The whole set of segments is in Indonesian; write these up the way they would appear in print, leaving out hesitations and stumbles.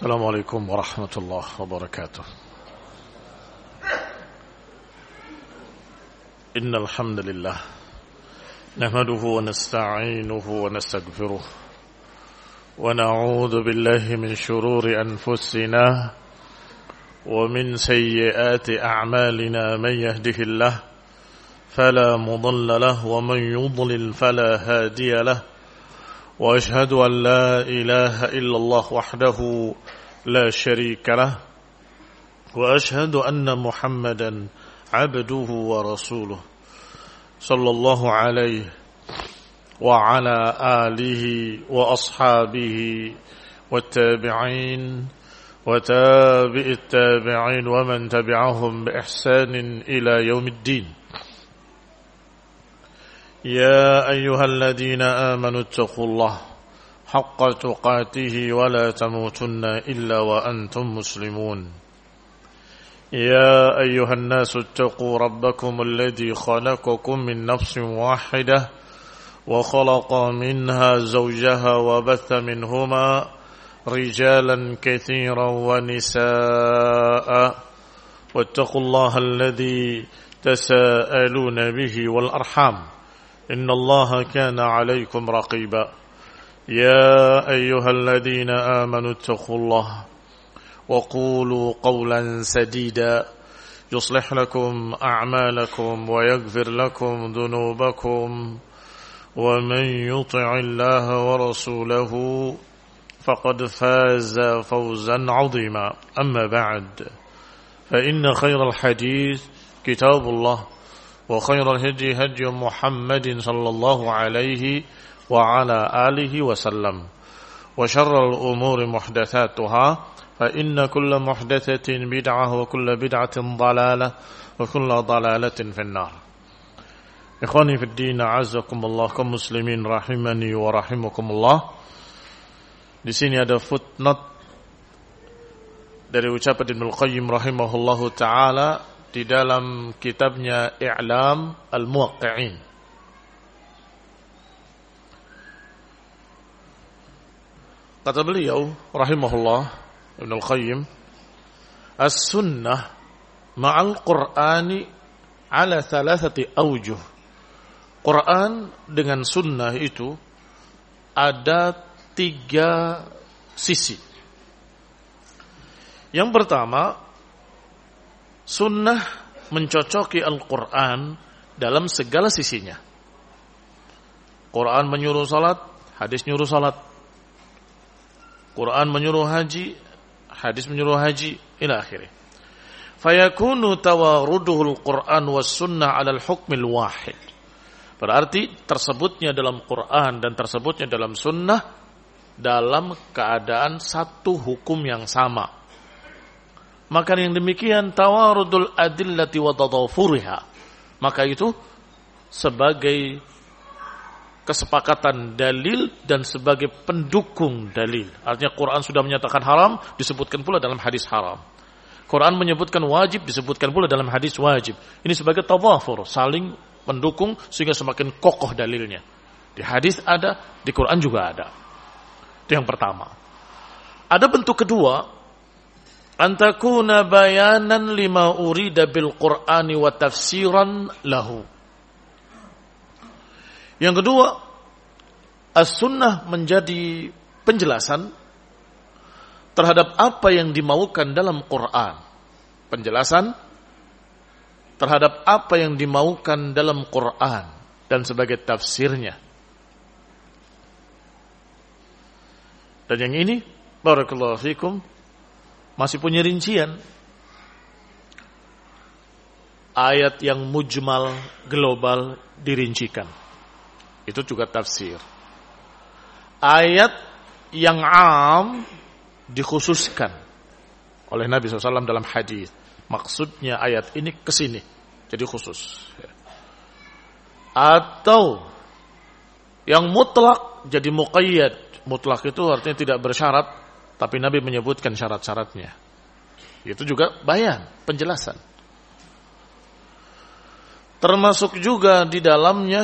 السلام عليكم ورحمة الله وبركاته. إن الحمد لله نحمده ونستعينه ونستغفره ونعوذ بالله من شرور أنفسنا ومن سيئات أعمالنا. من يهده الله فلا مضل له ومن يضلل فلا هادي له، وأشهد أن لا إله إلا الله وحده لا شريك له، وأشهد أن محمدا عبده ورسوله صلى الله عليه وعلى آله وأصحابه والتابعين وتابع التابعين ومن تبعهم بإحسان إلى يوم الدين. يا أيها الذين آمنوا اتقوا الله حق تقاته ولا تموتن إلا وأنتم مسلمون. يا أيها الناس اتقوا ربكم الذي خلقكم من نفس واحدة وخلق منها زوجها وبث منهما رجالا كثيرا ونساء، واتقوا الله الذي تساءلون به والأرحام إن الله كان عليكم رقيبا. يا أيها الذين آمنوا اتقوا الله وقولوا قولا سديدا يصلح لكم أعمالكم ويغفر لكم ذنوبكم، ومن يطع الله ورسوله فقد فاز فوزا عظيما. أما بعد، فإن خير الحديث كتاب الله، وخير الهدي هدي محمد صلى الله عليه وعلى آله وسلم، وشر الأمور محدثاتها، فإن كل محدثة بدعة وكل بدعة ضلالة وكل ضلالة في النار. إخواني في الدين أعزكم الله kaum muslimin rahimani wa rahimakumullah. Di sini ada footnote dari ucapan Ibnu Qayyim rahimahullahu taala di dalam kitabnya I'lam al-Muwaqqi'in. Kata beliau rahimahullah Ibnu Qayyim, as-sunnah ma'al Qur'ani ala thalathati awjuh. Quran dengan sunnah itu ada 3 sisi. Yang pertama, sunnah mencocoki Al-Quran dalam segala sisinya. Quran menyuruh salat, hadis menyuruh salat. Quran menyuruh haji, hadis menyuruh haji, ila akhirih. Fayakunu tawaruduhul Quran was sunnah ala al-hukmil wahid. Berarti tersebutnya dalam Quran dan tersebutnya dalam sunnah dalam keadaan satu hukum yang sama. Maka yang demikian tawarudul adillati wa tadafuriha, maka itu sebagai kesepakatan dalil dan sebagai pendukung dalil. Artinya Quran sudah menyatakan haram, disebutkan pula dalam hadis haram. Quran menyebutkan wajib, disebutkan pula dalam hadis wajib. Ini sebagai tadafur, saling mendukung sehingga semakin kokoh dalilnya. Di hadis ada, di Quran juga ada. Itu yang pertama. Ada bentuk kedua, antakuna bayanan lima urida bil Qur'ani wa tafsiran lahu. Yang kedua, as-sunnah menjadi penjelasan terhadap apa yang dimaukan dalam Quran. Penjelasan terhadap apa yang dimaukan dalam Quran dan sebagai tafsirnya. Dan yang ini, barakallahu fikum, masih punya rincian. Ayat yang mujmal, global dirincikan. Itu juga tafsir. Ayat yang am dikhususkan oleh Nabi SAW dalam hadis. Maksudnya ayat ini kesini, jadi khusus. Atau yang mutlak jadi muqayyad. Mutlak itu artinya tidak bersyarat, tapi Nabi menyebutkan syarat-syaratnya. Itu juga bayan, penjelasan. Termasuk juga di dalamnya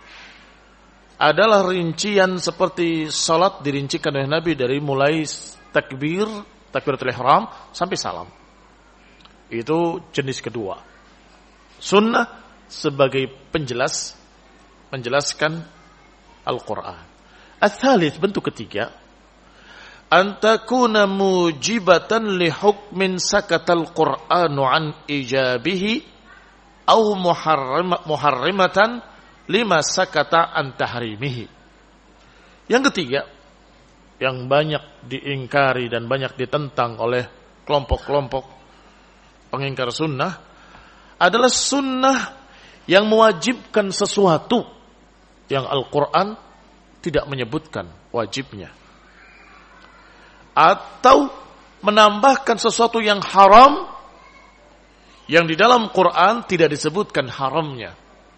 adalah rincian seperti salat dirincikan oleh Nabi dari mulai takbiratul ihram sampai salam. Itu jenis kedua. Sunnah sebagai menjelaskan Al-Quran. Ats-tsalits, bentuk ketiga, an takuna mujibatan li hukmin sakatal Qur'anu an ijabihi au muharrimatan lima sakata an tahrimihi. Yang ketiga, yang banyak diingkari dan banyak ditentang oleh kelompok-kelompok pengingkar sunnah, adalah sunnah yang mewajibkan sesuatu yang Al-Quran tidak menyebutkan wajibnya, atau menambahkan sesuatu yang haram yang di dalam Quran tidak disebutkan haramnya.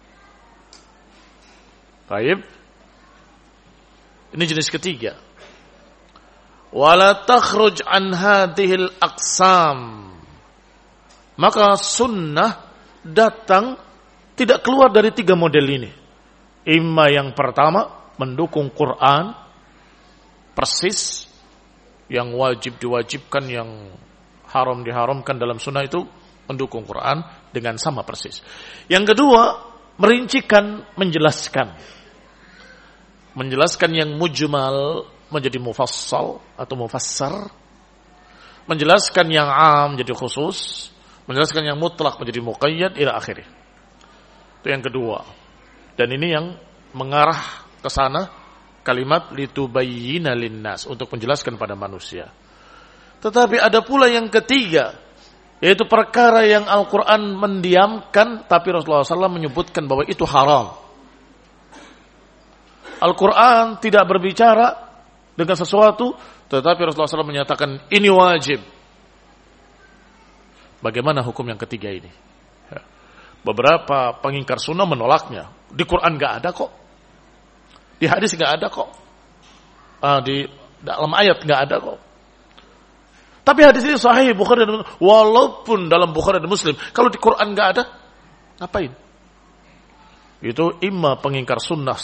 Baik. Ini jenis ketiga. Wala takhruj an hadhil aqsam. Maka sunnah datang tidak keluar dari tiga model ini. Imma yang pertama mendukung Quran persis, yang wajib diwajibkan, yang haram diharamkan dalam sunnah itu mendukung Quran dengan sama persis. Yang kedua, merincikan, menjelaskan yang mujmal menjadi mufassal atau mufassar, menjelaskan yang am menjadi khusus, menjelaskan yang mutlak menjadi muqayyad ila akhirih. Itu yang kedua. Dan ini yang mengarah ke sana kalimat litubayyina linnas, untuk menjelaskan pada manusia. Tetapi ada pula yang ketiga, yaitu perkara yang Al-Quran mendiamkan tapi Rasulullah SAW menyebutkan bahwa itu haram. Al-Quran tidak berbicara dengan sesuatu tetapi Rasulullah SAW menyatakan ini wajib. Bagaimana hukum yang ketiga ini? Beberapa pengingkar sunnah menolaknya. Di Quran nggak ada kok, di hadis nggak ada kok, di dalam ayat nggak ada kok. Tapi hadis ini sahih Bukhari dan Muslim. Walaupun dalam Bukhari dan Muslim, kalau di Quran nggak ada, ngapain? Itu imma pengingkar sunnah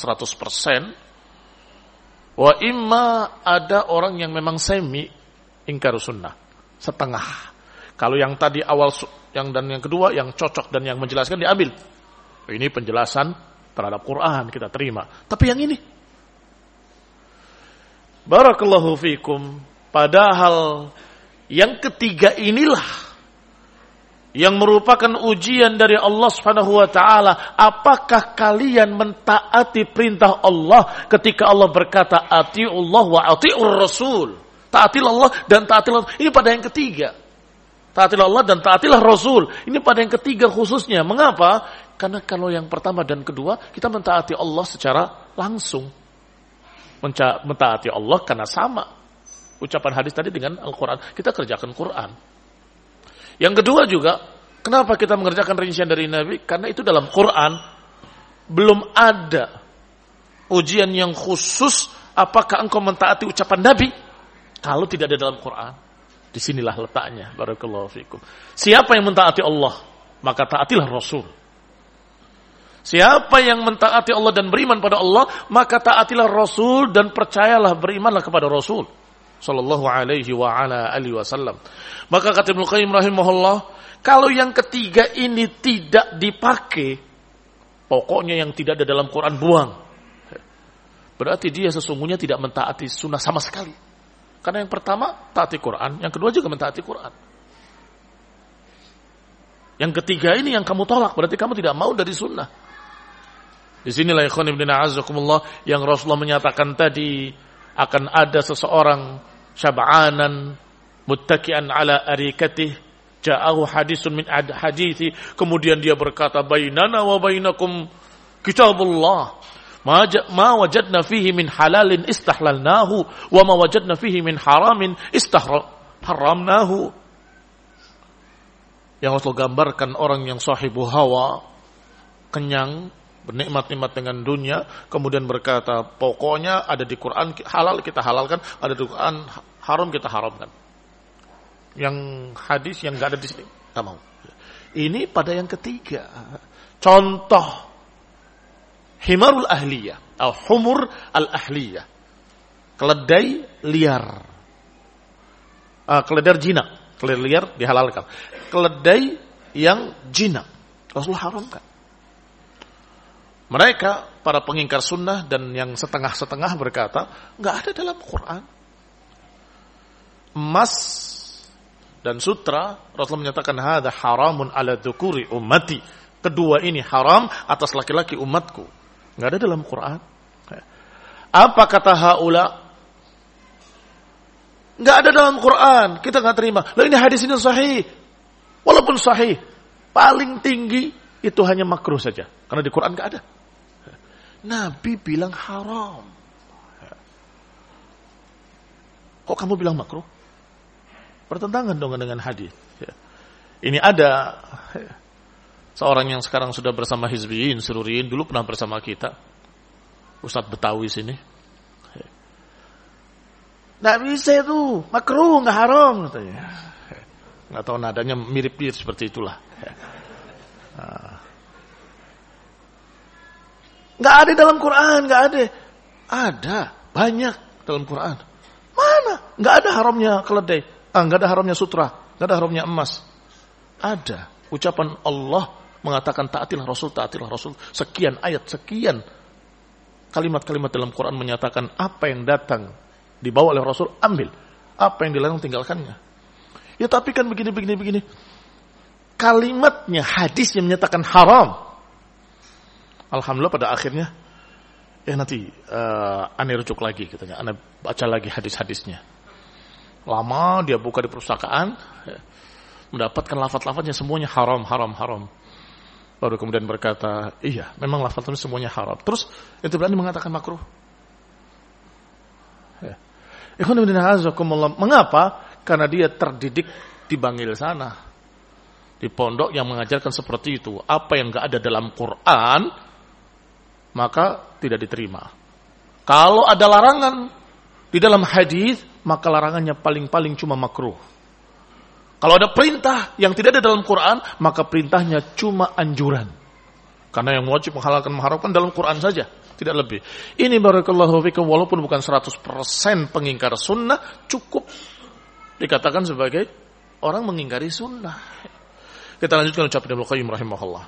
100%, wa imma ada orang yang memang semi ingkar sunnah, setengah. Kalau yang tadi awal dan yang kedua yang cocok dan yang menjelaskan diambil. Ini penjelasan terhadap Quran kita terima. Tapi yang ini, barakallahu fikum, padahal yang ketiga inilah yang merupakan ujian dari Allah Subhanahu wa taala. Apakah kalian mentaati perintah Allah ketika Allah berkata atiullah wa atiur rasul? Taatilah Allah dan taatilah. Ini pada yang ketiga. Taatilah Allah dan taatilah Rasul. Ini pada yang ketiga khususnya. Mengapa? Karena kalau yang pertama dan kedua kita mentaati Allah secara langsung. Mentaati Allah karena sama ucapan hadis tadi dengan Al-Quran. Kita kerjakan Quran. Yang kedua juga, kenapa kita mengerjakan rincian dari Nabi? Karena itu dalam Quran belum ada ujian yang khusus apakah engkau mentaati ucapan Nabi kalau tidak ada dalam Quran. Disinilah letaknya. Barakallahu fikum. Siapa yang mentaati Allah, maka taatilah Rasul. Siapa yang mentaati Allah dan beriman pada Allah, maka taatilah Rasul dan percayalah, berimanlah kepada Rasul sallallahu alaihi wa ala alihi wasallam. Maka kata Ibnu Qayyim rahimahullah, kalau yang ketiga ini tidak dipakai, pokoknya yang tidak ada dalam Quran buang, berarti dia sesungguhnya tidak mentaati sunnah sama sekali. Karena yang pertama taati Quran, yang kedua juga mentaati Quran. Yang ketiga ini yang kamu tolak, berarti kamu tidak mau dari sunnah. Di sinilah ikhwan ibn a'azzakumullah yang Rasulullah menyatakan tadi, akan ada seseorang syab'anan muttaki'an ala arikatih, ja'ahu hadisun min hadithi, kemudian dia berkata bainana wa bainakum kitabullah, ma wajadna fihi min halalin istahlalnahu wa ma wajadna fihi min haramin istahramnahu. Yang Rasul gambarkan orang yang sahibu hawa, kenyang, bernikmat-nikmat dengan dunia, kemudian berkata, pokoknya ada di Quran halal kita halalkan, ada di Quran haram kita haramkan. Yang hadis yang enggak ada di sini, enggak mau. Ini pada yang ketiga. Contoh himarul ahliyah atau humur al-ahliyah, keledai liar. keledai jinak. Keledai liar dihalalkan. Keledai yang jinak Rasul haramkan. Mereka para pengingkar sunnah dan yang setengah-setengah berkata, nggak ada dalam Quran. Emas dan sutra, Rasul menyatakan hadza haramun ala dzukuri ummati. Kedua ini haram atas laki-laki umatku. Nggak ada dalam Quran. Apa kata haula? Nggak ada dalam Quran. Kita nggak terima. Lah ini hadis ini sahih. Walaupun sahih, paling tinggi itu hanya makruh saja. Karena di Quran nggak ada. Nabi bilang haram. Kok kamu bilang makruh? Bertentangan dong dengan hadis. Ini ada seorang yang sekarang sudah bersama Hizbiyin, Sururiyin, dulu pernah bersama kita. Ustadz Betawi sini. Nggak bisa itu, makruh, nggak haram katanya. Nggak tahu nadanya mirip-mirip seperti itulah. Nggak ada dalam Quran, nggak ada. Ada, banyak dalam Quran. Mana? Nggak ada haramnya keledai. Nggak ada haramnya sutra. Nggak ada haramnya emas. Ada. Ucapan Allah mengatakan taatilah Rasul. Sekian ayat, sekian kalimat-kalimat dalam Quran menyatakan apa yang datang dibawa oleh Rasul, ambil. Apa yang dilarang, tinggalkannya. Ya tapi kan begini. Kalimatnya, hadisnya menyatakan haram. Alhamdulillah pada akhirnya, nanti aneh rujuk lagi katanya. Aneh baca lagi hadis-hadisnya. Lama dia buka di perpustakaan, mendapatkan lafaz-lafaznya semuanya haram. Baru kemudian berkata, iya memang lafaznya semuanya haram. Terus itu berani mengatakan makruh. Mengapa? Karena dia terdidik di Bangil sana, di pondok yang mengajarkan seperti itu. Apa yang enggak ada dalam Quran, maka tidak diterima. Kalau ada larangan di dalam hadis, maka larangannya paling-paling cuma makruh. Kalau ada perintah yang tidak ada dalam Quran, maka perintahnya cuma anjuran. Karena yang wajib menghalalkan mengharamkan dalam Quran saja, tidak lebih. Ini barakallahu fikum, walaupun bukan 100% pengingkar sunnah, cukup dikatakan sebagai orang mengingkari sunnah. Kita lanjutkan ucapan Ibnu Qayyim rahimahullah.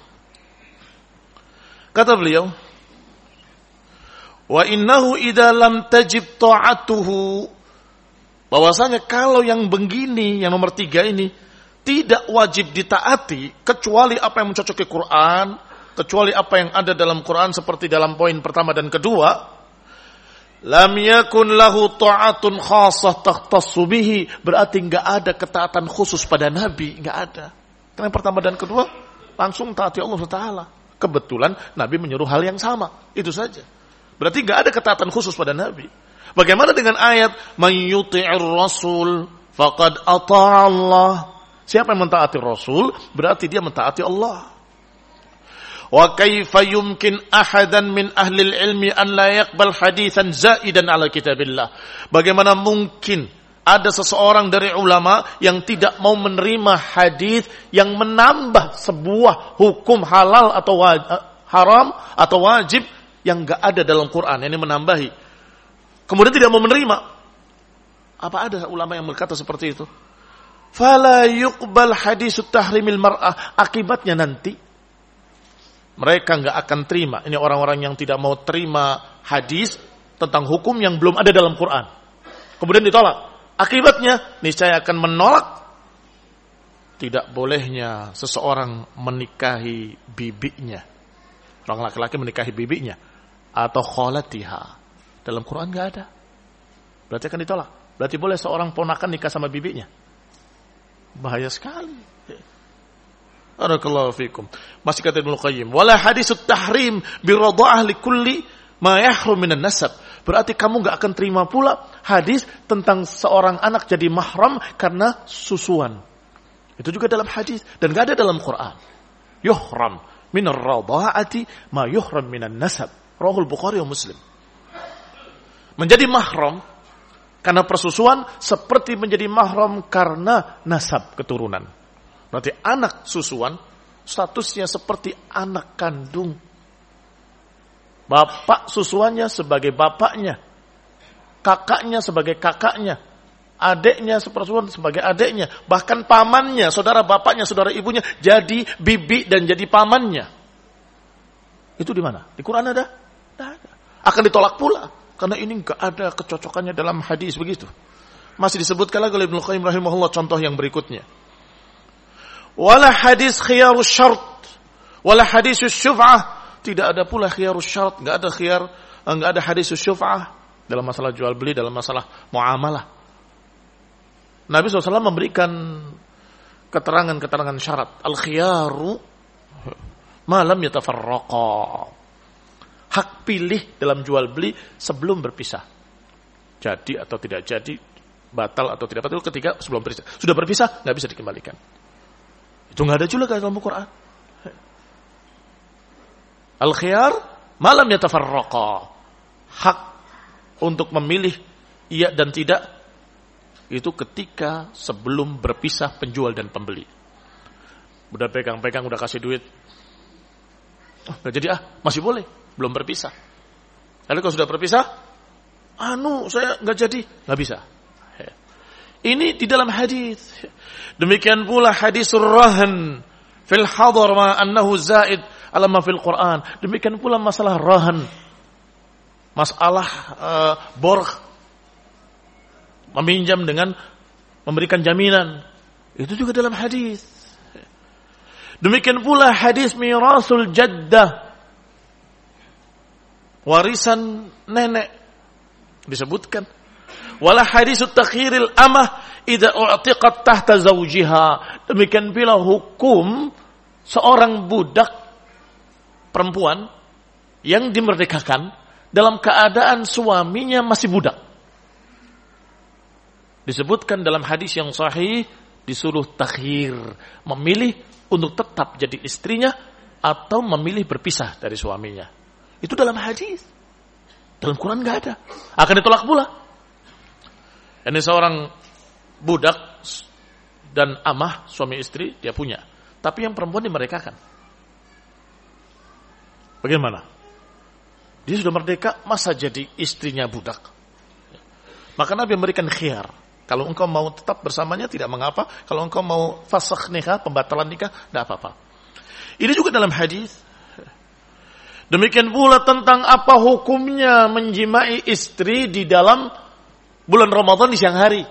Kata beliau, wa innahu idza lam tajib ta'atuhu, bahwasanya kalau yang begini, yang nomor 3 ini tidak wajib ditaati kecuali apa yang mencocoki Quran, kecuali apa yang ada dalam Quran seperti dalam poin pertama dan kedua, lam yakun lahu ta'atun khassah takhtassu bihi, berarti enggak ada ketaatan khusus pada Nabi, enggak ada. Karena yang pertama dan kedua langsung taati Allah Taala. Kebetulan Nabi menyuruh hal yang sama, itu saja. Berarti enggak ada ketaatan khusus pada Nabi. Bagaimana dengan ayat man yuti'ir rasul faqad ata'a Allah? Siapa yang mentaati Rasul berarti dia mentaati Allah. Wa kaifa yumkin ahadan min ahli ilmi an la yaqbal haditsan zaidan ala kitabillah? Bagaimana mungkin ada seseorang dari ulama yang tidak mau menerima hadis yang menambah sebuah hukum halal atau haram atau wajib yang enggak ada dalam Quran, ini menambahi. Kemudian tidak mau menerima. Apa ada ulama yang berkata seperti itu? Fala yuqbal hadisut tahrimil mar'ah. Akibatnya nanti mereka enggak akan terima. Ini orang-orang yang tidak mau terima hadis tentang hukum yang belum ada dalam Quran. Kemudian ditolak. Akibatnya niscaya akan menolak tidak bolehnya seseorang menikahi bibinya. Orang laki-laki menikahi bibinya atau kholatiha. Dalam Quran enggak ada. Berarti akan ditolak. Berarti boleh seorang ponakan nikah sama bibinya. Bahaya sekali. Barakallahu fikum. Masih kata Ibnu Qayyim, wala hadisut tahrim bi radha'ah li kulli ma yahrum minan nasab. Berarti kamu enggak akan terima pula hadis tentang seorang anak jadi mahram karena susuan. Itu juga dalam hadis dan enggak ada dalam Quran. Yuhram minar radha'ati ma yuhram minan nasab. Rawahul Bukhari wa Muslim. Menjadi mahram karena persusuan seperti menjadi mahram karena nasab keturunan. Berarti anak susuan statusnya seperti anak kandung. Bapak susuannya sebagai bapaknya, kakaknya sebagai kakaknya, adiknya sepersuan sebagai adiknya, bahkan pamannya, saudara bapaknya, saudara ibunya jadi bibi dan jadi pamannya. Itu di mana? Di Quran ada? Tidak ada. Akan ditolak pula karena ini enggak ada kecocokannya dalam hadis begitu. Masih disebutkan lagi oleh Ibnu Qayyim rahimahullah contoh yang berikutnya. Wala hadis khiyarus syart, wala hadisus syuf'ah. Tidak ada pula khiyarus syart, enggak ada hadisus syuf'ah dalam masalah jual beli, dalam masalah muamalah. Nabi SAW memberikan keterangan-keterangan syarat. Al-khiyaru ma lam yatafarraqa. Hak pilih dalam jual beli sebelum berpisah. Jadi atau tidak jadi, batal atau tidak batal ketika sebelum berpisah. Sudah berpisah, nggak bisa dikembalikan. Itu nggak ada juga dalam Al-Quran. Al-khiyar ma lam yatafarraqa. Hak untuk memilih iya dan tidak itu ketika sebelum berpisah penjual dan pembeli. Udah pegang-pegang, udah kasih duit. Oh, gak jadi masih boleh, belum berpisah. Lalu kalau sudah berpisah, saya gak jadi, gak bisa. Ini di dalam hadis. Demikian pula hadisul rahan fil hadar ma annahu zaid ala ma fil Quran. Demikian pula masalah rahan. Masalah borg. Meminjam dengan memberikan jaminan. Itu juga dalam hadis. Demikian pula hadis mirasul jaddah. Warisan nenek. Disebutkan. Wala hadisut takhiril amah idza u'tiqat tahta zawjiha. Demikian pula hukum seorang budak perempuan yang dimerdekakan dalam keadaan suaminya masih budak. Disebutkan dalam hadis yang sahih, disuruh takhir, memilih untuk tetap jadi istrinya atau memilih berpisah dari suaminya. Itu dalam hadis. Dalam Quran nggak ada. Akan ditolak pula. Ini seorang budak dan amah, suami istri, dia punya. Tapi yang perempuan dimerdekakan. Bagaimana? Dia sudah merdeka, masa jadi istrinya budak? Maka Nabi memberikan khiyar. Kalau engkau mau tetap bersamanya tidak mengapa. Kalau engkau mau fasakh nikah, pembatalan nikah, tidak apa-apa. Ini juga dalam hadis. Demikian pula tentang apa hukumnya menjimai istri di dalam bulan Ramadan di siang hari.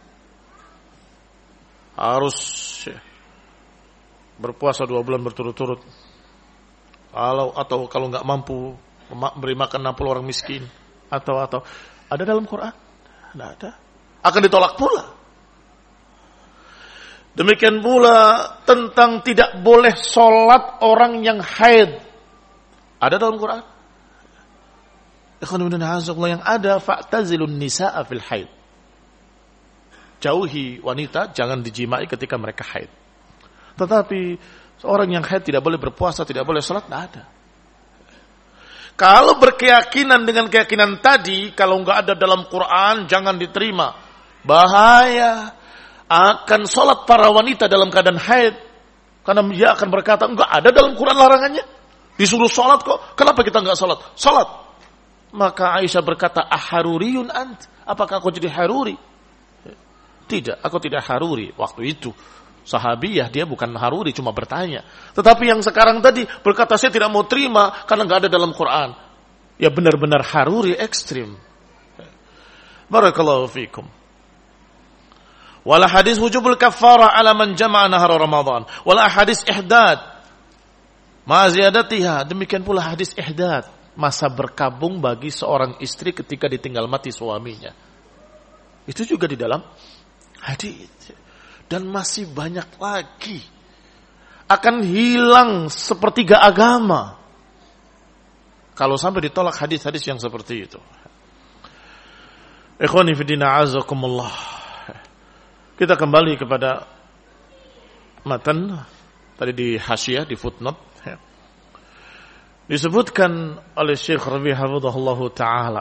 Harus berpuasa 2 bulan berturut-turut. Atau kalau nggak mampu beri makan 60 orang miskin. Atau ada dalam Quran? Tidak ada. Akan ditolak pula. Demikian pula tentang tidak boleh sholat orang yang haid. Ada dalam Quran? Yang ada fa'tazilun nisa'a fil haid. Jauhi wanita, jangan dijimai ketika mereka haid. Tetapi seorang yang haid tidak boleh berpuasa, tidak boleh sholat, tidak ada. Kalau berkeyakinan dengan keyakinan tadi, kalau nggak ada dalam Quran, jangan diterima. Bahaya akan sholat para wanita dalam keadaan haid. Karena dia akan berkata, enggak ada dalam Quran larangannya. Disuruh sholat kok, kenapa kita enggak sholat? Sholat. Maka Aisyah berkata, aharuriyun ant. Apakah aku jadi haruri? Tidak, aku tidak haruri. Waktu itu, sahabiyah dia bukan haruri, cuma bertanya. Tetapi yang sekarang tadi berkata, saya tidak mau terima karena enggak ada dalam Quran. Ya benar-benar haruri ekstrim. Barakallahu fikum. Wala hadis wujubul kafarah ala man jama'a nahar Ramadan. Wala hadis ihdad ma ziyadatiha. Demikian pula hadis ihdad, masa berkabung bagi seorang istri ketika ditinggal mati suaminya. Itu juga di dalam hadis. Dan masih banyak lagi. Akan hilang sepertiga agama kalau sampai ditolak hadis-hadis yang seperti itu. Ikhwani fi din a'azakumullah. Kita kembali kepada matan tadi di hasyiah, di footnote. Disebutkan oleh Syekh Rabi' hafizahullahu taala.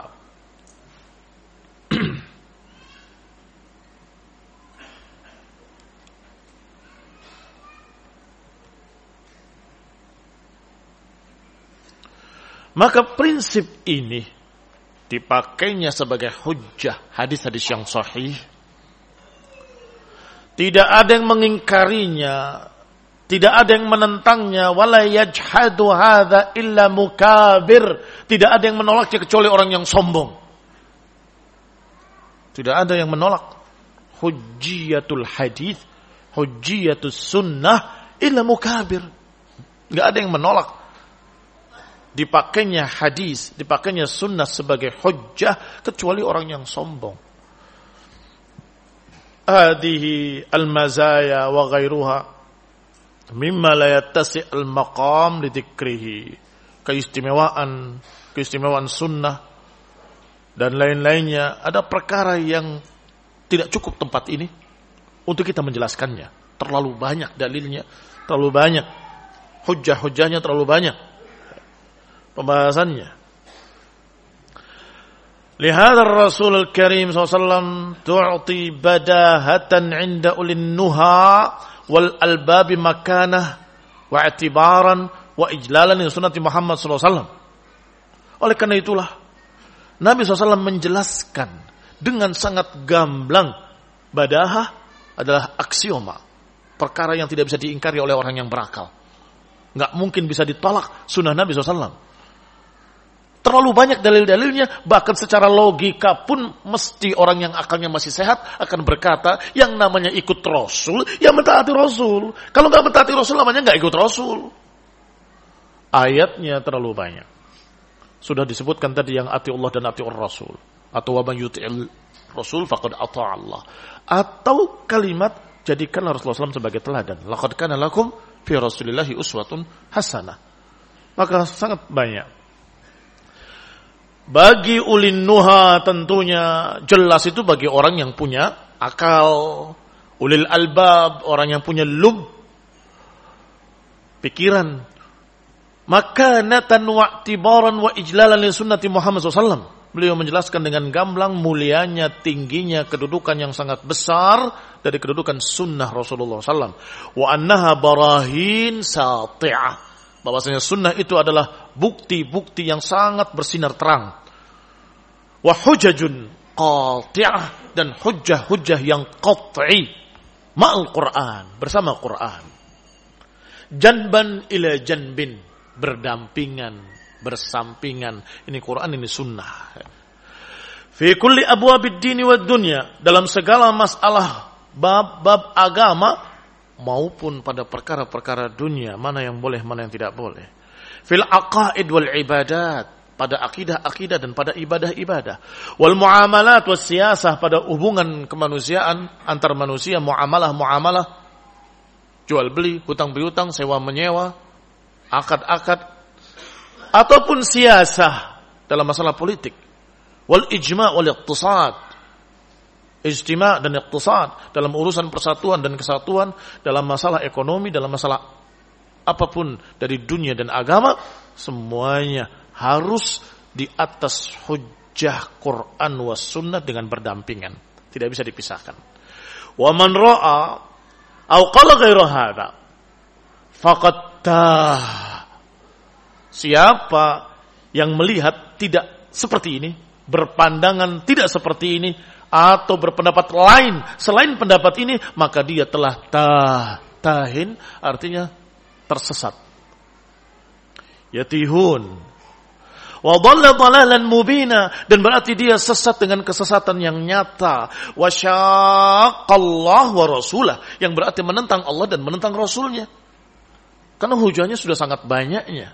Maka prinsip ini dipakainya sebagai hujjah hadis-hadis yang sahih Tidak ada yang mengingkarinya, tidak ada yang menentangnya. Wala yajhadu hadza illa mukabir. Tidak ada yang menolaknya kecuali orang yang sombong. Tidak ada yang menolak hujjiyatul hadis, hujjiyatus sunnah illa mukabir. Enggak ada yang menolak dipakainya hadis, dipakainya sunnah sebagai hujjah kecuali orang yang sombong. Hadhihi al-mazaya wa ghairuha mimma la yattasi al-maqam li dzikrihi. Keistimewaan sunnah dan lain-lainnya, ada perkara yang tidak cukup tempat ini untuk kita menjelaskannya. Terlalu banyak dalilnya, terlalu banyak hujjah-hujjahnya, terlalu banyak pembahasannya. Lihada Rasul Al-Karim SAW tu'ti badahatan 'inda ulin nuha wal albabi makanah wa i'tibaran wa ijlalan li sunnati Muhammad SAW. Oleh karena itulah Nabi SAW menjelaskan dengan sangat gamblang. Badahah adalah aksioma, perkara yang tidak bisa diingkari oleh orang yang berakal. Nggak mungkin bisa ditolak sunnah Nabi SAW. Terlalu banyak dalil-dalilnya, bahkan secara logika pun mesti orang yang akalnya masih sehat akan berkata, yang namanya ikut Rasul, ya mentaati Rasul. Kalau nggak mentaati Rasul, namanya nggak ikut Rasul. Ayatnya terlalu banyak. Sudah disebutkan tadi yang ati Allah dan ati Rasul. Atau wa man yuti'il Rasul faqad ata'a Allah. Atau kalimat jadikanlah Rasulullah SAW sebagai teladan. Laqad kana lakum fi Rasulillahi uswatun hasanah. Maka sangat banyak. Bagi ulin nuha tentunya jelas itu bagi orang yang punya akal. Ulil albab, orang yang punya lub, pikiran. Makanatan wa i'tibaran wa ijlalan li sunnati Muhammad SAW. Beliau menjelaskan dengan gamblang mulianya, tingginya, kedudukan yang sangat besar dari kedudukan sunnah Rasulullah SAW. Wa annaha barahin sati'ah. Bahwasanya sunnah itu adalah bukti-bukti yang sangat bersinar terang. Wa hujajun qati'ah, dan hujjah-hujjah yang qat'i ma'al Qur'an, bersama Qur'an. Janban ila janbin, berdampingan, bersampingan. Ini Quran, ini sunnah. Fi kulli abwabid dini wad dunya, dalam segala masalah bab-bab agama maupun pada perkara-perkara dunia, mana yang boleh, mana yang tidak boleh. Fil aqaid wal ibadat, pada akidah-akidah dan pada ibadah-ibadah. Wal muamalat was siyasah, pada hubungan kemanusiaan antar manusia, muamalah-muamalah, jual beli, hutang piutang, sewa menyewa, akad-akad, ataupun siyasah dalam masalah politik. Wal ijma' wal iqtisad, ijtima' dan iqtisad dalam urusan persatuan dan kesatuan, dalam masalah ekonomi, dalam masalah apapun dari dunia dan agama, semuanya harus di atas hujjah Quran was sunnah dengan berdampingan, tidak bisa dipisahkan. Wa man ra'a aw qala ghairu hadza faqad siapa yang melihat tidak seperti ini, berpandangan tidak seperti ini, atau berpendapat lain selain pendapat ini, maka dia telah tahin, artinya tersesat. Yatihun wa dhalla dhalalan mubina, dan berarti dia sesat dengan kesesatan yang nyata. Wa syaqqallahu wa rasulah, yang berarti menentang Allah dan menentang Rasulnya. Karena hujahnya sudah sangat banyaknya.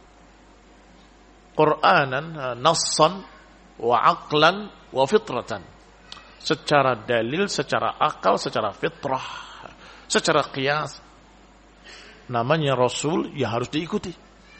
Qur'anan, nassan, wa aqlan, wa fitratan. Secara dalil, secara akal, secara fitrah, secara qiyas. Namanya Rasul, ya harus diikuti.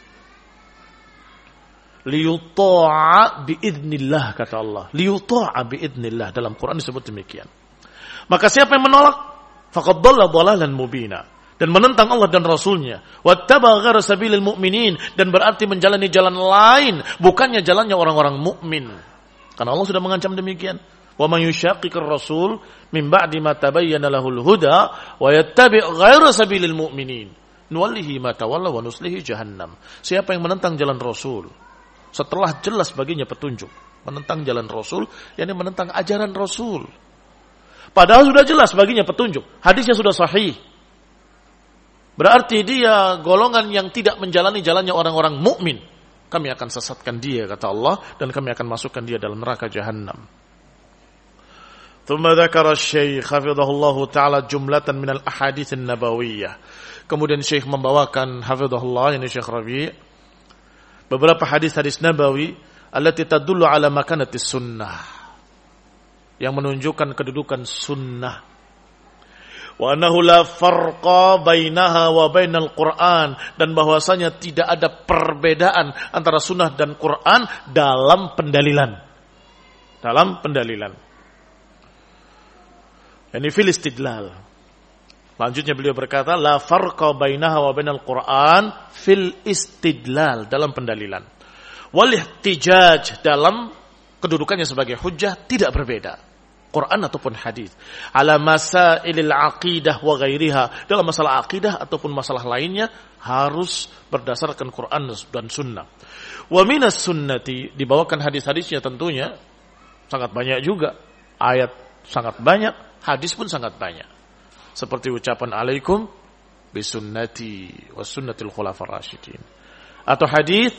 Liyuta'a biidnillah, kata Allah. Liyuta'a biidnillah, dalam Quran disebut demikian. Maka siapa yang menolak, faqad dhalla dhalalan mubina, dan menentang Allah dan Rasulnya. Wattaba ghaira sabilil mu'minin, dan berarti menjalani jalan lain, bukannya jalannya orang-orang mukmin. Karena Allah sudah mengancam demikian. Wa man yushaqiqir rasul min ba'di ma tabayyana lahul huda wa yattabi' ghaira sabilil mu'minin nuwallihi ma tawalla wa nuslihi jahannam. Siapa yang menentang jalan Rasul setelah jelas baginya petunjuk, menentang jalan Rasul, yakni menentang ajaran Rasul, Padahal sudah jelas baginya petunjuk. Hadisnya sudah sahih. Berarti dia golongan yang tidak menjalani jalannya orang-orang mukmin. Kami akan sesatkan dia, kata Allah, dan kami akan masukkan dia dalam neraka Jahannam. Thumma dzakara Syekh hafizahullahu taala jumlatan minal ahadits an-nabawiyyah. Kemudian Syekh membawakan hafizahullah, ini Syekh Rabi', beberapa hadis-hadis nabawi allati tadullu ala makanatis sunnah, yang menunjukkan kedudukan sunnah. Wa annahu la farqa bainaha wa bainal Qur'an, dan bahwasanya tidak ada perbedaan antara sunnah dan Qur'an dalam pendalilan. Dalam pendalilan. Ini fil istidlal. Lanjutnya beliau berkata, la farqa bainaha wa bainal Qur'an fil istidlal, dalam pendalilan. Wal ihtijaj, dalam kedudukannya sebagai hujjah tidak berbeda. Quran ataupun hadis. Ala masailil aqidah wa ghairiha, dalam masalah akidah ataupun masalah lainnya harus berdasarkan Quran dan sunnah. Wa minas sunnati, dibawakan hadis-hadisnya tentunya sangat banyak juga. Ayat sangat banyak, hadis pun sangat banyak. Seperti ucapan alaikum bisunnati wa sunnatil khulafar rasyidin. Atau hadis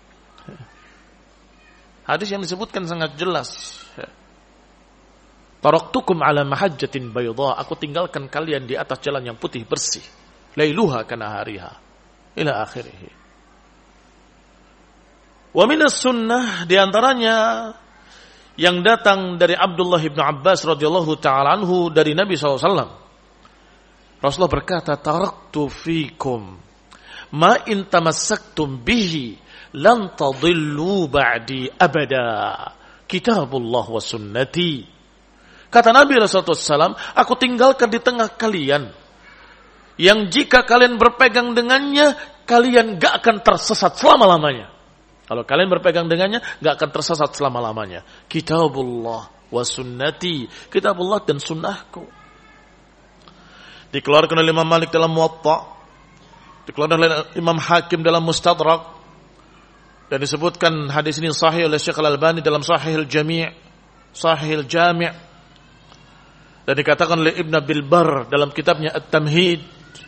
yang disebutkan sangat jelas. Taraktukum ala mahajjatin bayda, aku tinggalkan kalian di atas jalan yang putih bersih, lailuha kanahariha, ila akhirih. Wa minas sunnah, di antaranya yang datang dari Abdullah bin Abbas radhiyallahu ta'ala anhu dari Nabi SAW. Rasulullah berkata, taraktu fikum ma in tamassaktum bihi lan tadillu ba'di abada, kitabullah wa sunnati. Kata Nabi SAW, aku tinggalkan di tengah kalian yang jika kalian berpegang dengannya, kalian gak akan tersesat selama-lamanya. Kalau kalian berpegang dengannya, gak akan tersesat selama-lamanya. Kitabullah wa sunnati, kitabullah dan sunnahku. Dikeluarkan oleh Imam Malik dalam Muwatta, dikeluarkan oleh Imam Hakim dalam Mustadrak, dan disebutkan hadis ini sahih oleh Syekh Al-Albani dalam Sahih Al-Jami'. Dan dikatakan oleh Ibn Abdul Barr dalam kitabnya At-Tamhid.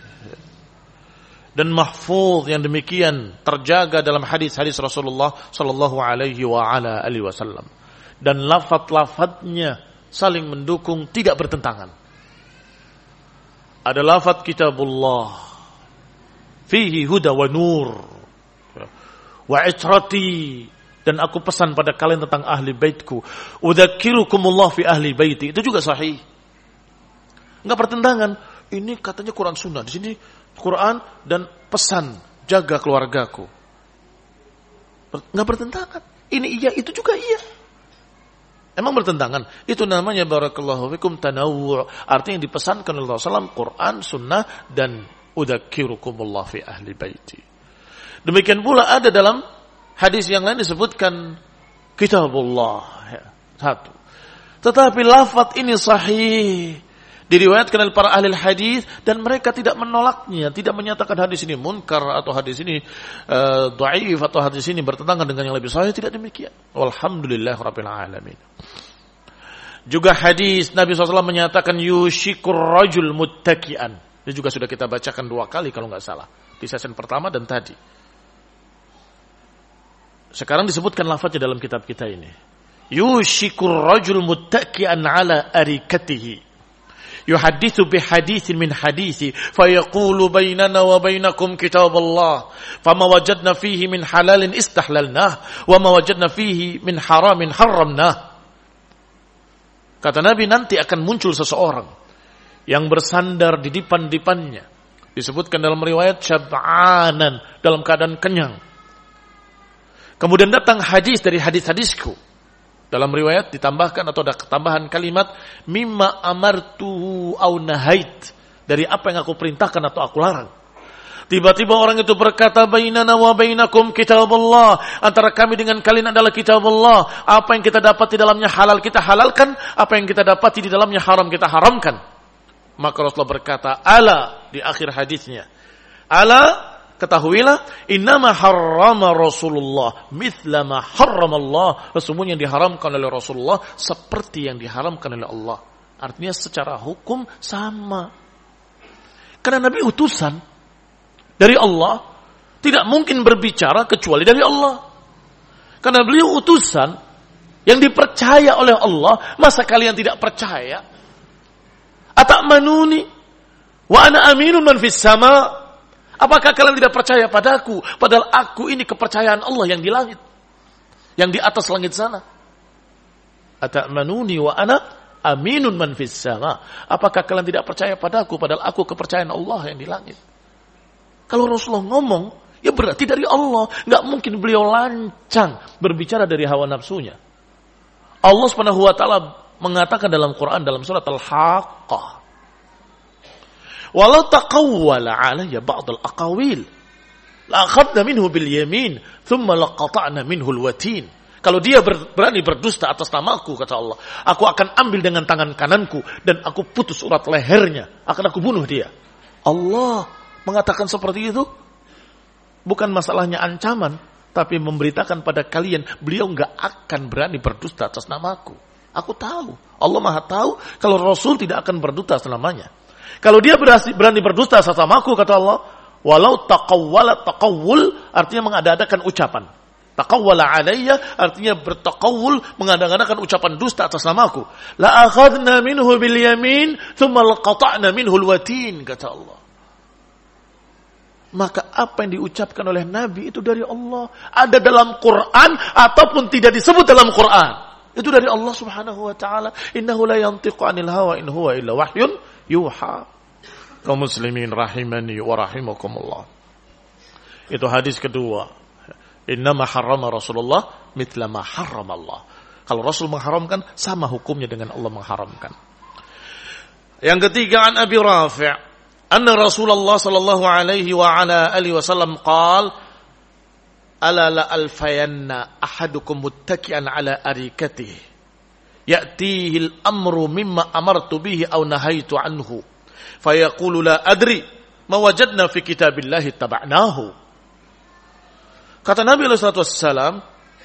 Dan mahfuz yang demikian terjaga dalam hadis-hadis Rasulullah sallallahu alaihi wa ala alihi wasallam. Dan lafaz-lafaznya saling mendukung, tidak bertentangan. Ada lafaz kitabullah fihi huda wa nur wa itrati, dan aku pesan pada kalian tentang ahli baitku, udzakirukumullah fi ahli baiti, itu juga sahih. Enggak bertentangan. Ini katanya Quran Sunnah, di sini Quran dan pesan jaga keluargaku. Enggak bertentangan. Ini iya, itu juga iya. Emang bertentangan? Itu namanya barakallahu fikum tanawwu'. Artinya yang dipesankan oleh Rasulullah SAW Quran, Sunnah, dan udzakirukumullah fi ahli baiti. Demikian pula ada dalam hadis yang lain disebutkan kitabullah. Satu. Tetapi lafaz ini sahih, diriwayatkan oleh para ahli hadis, dan mereka tidak menolaknya, tidak menyatakan hadis ini munkar atau hadis ini dhaif atau hadis ini bertentangan dengan yang lebih sahih, tidak demikian. Walhamdulillahirabbil alamin. Juga hadis Nabi SAW menyatakan yushikur rajul muttaki'an. Ini juga sudah kita bacakan 2 kali kalau enggak salah, di sesi pertama dan tadi. Sekarang disebutkan lafaznya dalam kitab kita ini. Yushikur rajul muttaki'an ala arikatihi, yuhaddithu bihadithin min hadithi fayaqulu bainana wa bainakum kitaballah fama wajadna fihi min halalin istahlalnah wa ma wajadna fihi min haramin haramnah. Kata Nabi, nanti akan muncul seseorang yang bersandar di dipan-dipannya, disebutkan dalam riwayat syab'anan, dalam keadaan kenyang. Kemudian datang hadis dari hadis-hadisku. Dalam riwayat ditambahkan atau ada tambahan kalimat mimma amartuhu au nahait, dari apa yang aku perintahkan atau aku larang. Tiba-tiba orang itu berkata, bainana wa bainakum kitabullah, antara kami dengan kalian adalah kitabullah. Apa yang kita dapat di dalamnya halal kita halalkan, apa yang kita dapati di dalamnya haram kita haramkan. Maka Rasulullah berkata, ala, di akhir hadisnya, ala, ketahuilah, innama harrama Rasulullah mithla ma harrama Allah, sesungguhnya yang diharamkan oleh Rasulullah seperti yang diharamkan oleh Allah. Artinya secara hukum sama. Karena Nabi utusan dari Allah, tidak mungkin berbicara kecuali dari Allah. Karena beliau utusan yang dipercaya oleh Allah, masa kalian tidak percaya? Ata'manuni wa ana aminun man fis sama. Apakah kalian tidak percaya padaku? Padahal aku ini kepercayaan Allah yang di langit, yang di atas langit sana. Ata'manuni wa ana aminun man fis sama. Apakah kalian tidak percaya padaku? Padahal aku kepercayaan Allah yang di langit. Kalau Rasulullah ngomong, ya berarti dari Allah. Nggak mungkin beliau lancang berbicara dari hawa nafsunya. Allah Subhanahu wa taala mengatakan dalam Quran dalam surat Al-Haqqah, "Walau taqawwala 'alayya ba'd al-aqawil, la akhadna minhu bil yamin, thumma laqata'na minhu al-watin." Kalau dia berani berdusta atas namaku, kata Allah, aku akan ambil dengan tangan kananku dan aku putus urat lehernya, akan aku bunuh dia. Allah mengatakan seperti itu bukan masalahnya ancaman, tapi memberitakan pada kalian, beliau nggak akan berani berdusta atas namaku. Aku tahu, Allah Maha tahu kalau Rasul tidak akan berdusta atas namanya. Kalau dia berani berdusta atas namaku, kata Allah, walau taqawwala taqawwul, artinya mengada-adakan ucapan. Taqawwala alayya artinya bertaqawul, mengada-adakan ucapan dusta atas namaku. La akhadna minhu bil yamin, thumma laqata'na minhu al-watin, kata Allah. Maka apa yang diucapkan oleh Nabi itu dari Allah. Ada dalam Quran ataupun tidak disebut dalam Quran. Itu dari Allah Subhanahu wa ta'ala. Innahu la yantiqu 'anil hawa in huwa illa wahyun yuha. Kaum muslimin rahimani wa rahimakumullah. Itu hadis kedua. Innama harrama Rasulullah mithla ma harrama Allah. Kalau Rasul mengharamkan, sama hukumnya dengan Allah mengharamkan. Yang ketiga, an Abi Rafi' anna Rasulullah sallallahu alaihi wa ala alihi wasallam qala ala la alfayanna ahadukum muttaki'an ala arikatihi ya'tihi al-amru mimma amartu bihi aw nahaitu anhu fayaqulu la adri ma wajadna fi kitabillahi taba'nahu. Kata Nabi SAW,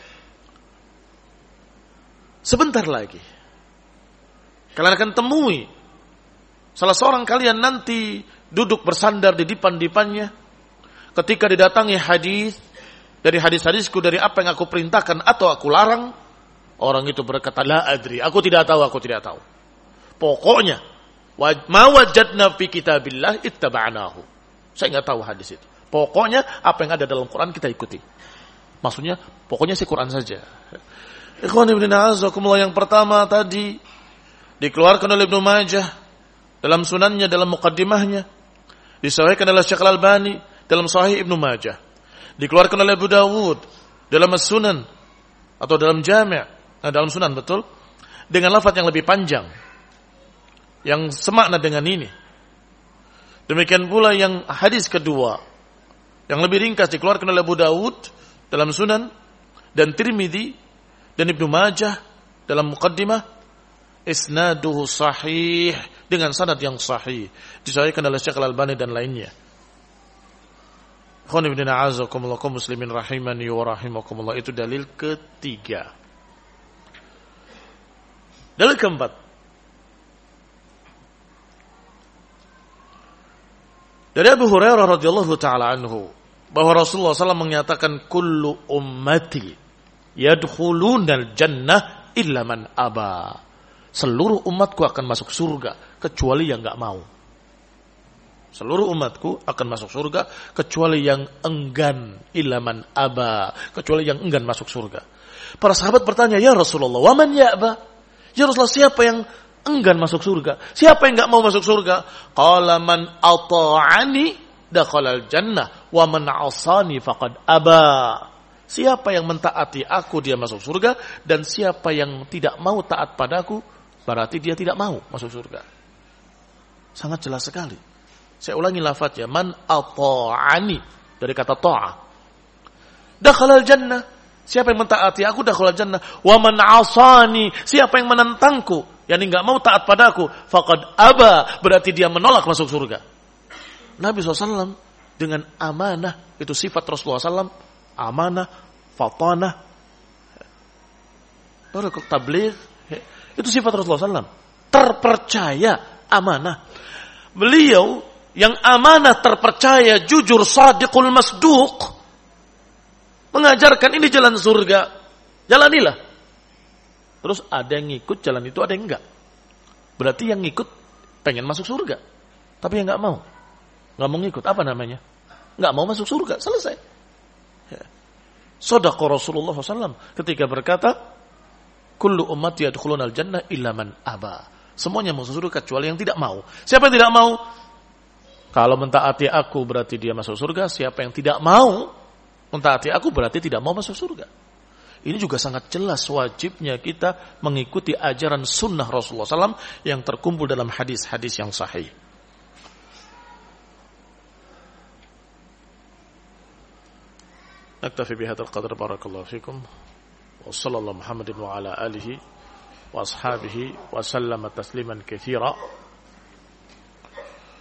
sebentar lagi kalian akan temui salah seorang kalian nanti duduk bersandar di dipan-dipannya ketika didatangi hadis dari hadis-hadisku, dari apa yang aku perintahkan atau aku larang. Orang itu berkata, la adri, aku tidak tahu. Pokoknya ma wajadna fi kitabillah ittaba'nahu. Saya enggak tahu hadis itu. Pokoknya apa yang ada dalam Quran kita ikuti. Maksudnya pokoknya si Quran saja. Ikhwan ibn a'azakumullah, yang pertama tadi dikeluarkan oleh Ibnu Majah dalam sunannya, dalam muqaddimahnya, disahihkan oleh Syekh Al-Albani dalam Sahih Ibnu Majah, dikeluarkan oleh Abu Dawud dalam As-Sunan atau dalam Jami', dalam Sunan betul, dengan lafaz yang lebih panjang yang semakna dengan ini. Demikian pula yang hadis kedua yang lebih ringkas dikeluarkan oleh Abu Dawud dalam Sunan dan Tirmidzi dan Ibnu Majah dalam muqaddimah, isnaduhu sahih, dengan sanad yang sahih, disahihkan oleh Syekh Al-Albani dan lainnya. Khon ibn a'azakumullah, kaum muslimin rahimani wa rahimakumullah. Itu dalil ketiga. Dalil keempat, dari Abu Hurairah radhiyallahu taala anhu, bahwa Rasulullah SAW menyatakan, kullu ummati yadkhulunal jannah illa man aba. Seluruh umatku akan masuk surga kecuali yang enggak mau. Seluruh umatku akan masuk surga kecuali yang enggan, illa man aba, kecuali yang enggan masuk surga. Para sahabat bertanya, ya Rasulullah, wa man ya'ba? Ya Rasulullah, siapa yang enggan masuk surga? Siapa yang enggak mau masuk surga? Qala man ata'ani dakhalal jannah wa man 'asani faqad aba. Siapa yang mentaati aku dia masuk surga, dan siapa yang tidak mau taat padaku berarti dia tidak mau masuk surga. Sangat jelas sekali. Saya ulangi lafaznya, man ata'ani, dari kata ta'ah. Dakhalal jannah, siapa yang mentaati aku dakhalal jannah, wa man 'asani, siapa yang menentangku, yakni enggak mau taat padaku, faqad aba, berarti dia menolak masuk surga. Nabi SAW dengan amanah, itu sifat Rasulullah SAW, amanah, fatanah, tabligh, itu sifat Rasulullah SAW. terpercaya, amanah. Beliau yang amanah, terpercaya, jujur, shadiqul masduq, mengajarkan ini jalan surga, jalanilah. Terus ada yang ngikut jalan itu, ada yang enggak. Berarti yang ngikut pengen masuk surga, tapi yang enggak mau ngikut, apa namanya? Enggak mau masuk surga, selesai. Ya. Shadaqa Rasulullah SAW ketika berkata, kullu ummati yadkhulunal jannah illa man aba. Semuanya masuk surga kecuali yang tidak mau. Siapa yang tidak mau? Kalau mentaati aku berarti dia masuk surga. Siapa yang tidak mau mentaati aku berarti tidak mau masuk surga. Ini juga sangat jelas wajibnya kita mengikuti ajaran sunnah Rasulullah SAW yang terkumpul dalam hadis-hadis yang sahih. Naktafi bihadzal qadr, barakallahu fikum. Wa sallallahu Muhammadin wa ala alihi wa ashabihi wa sallama tasliman katsira.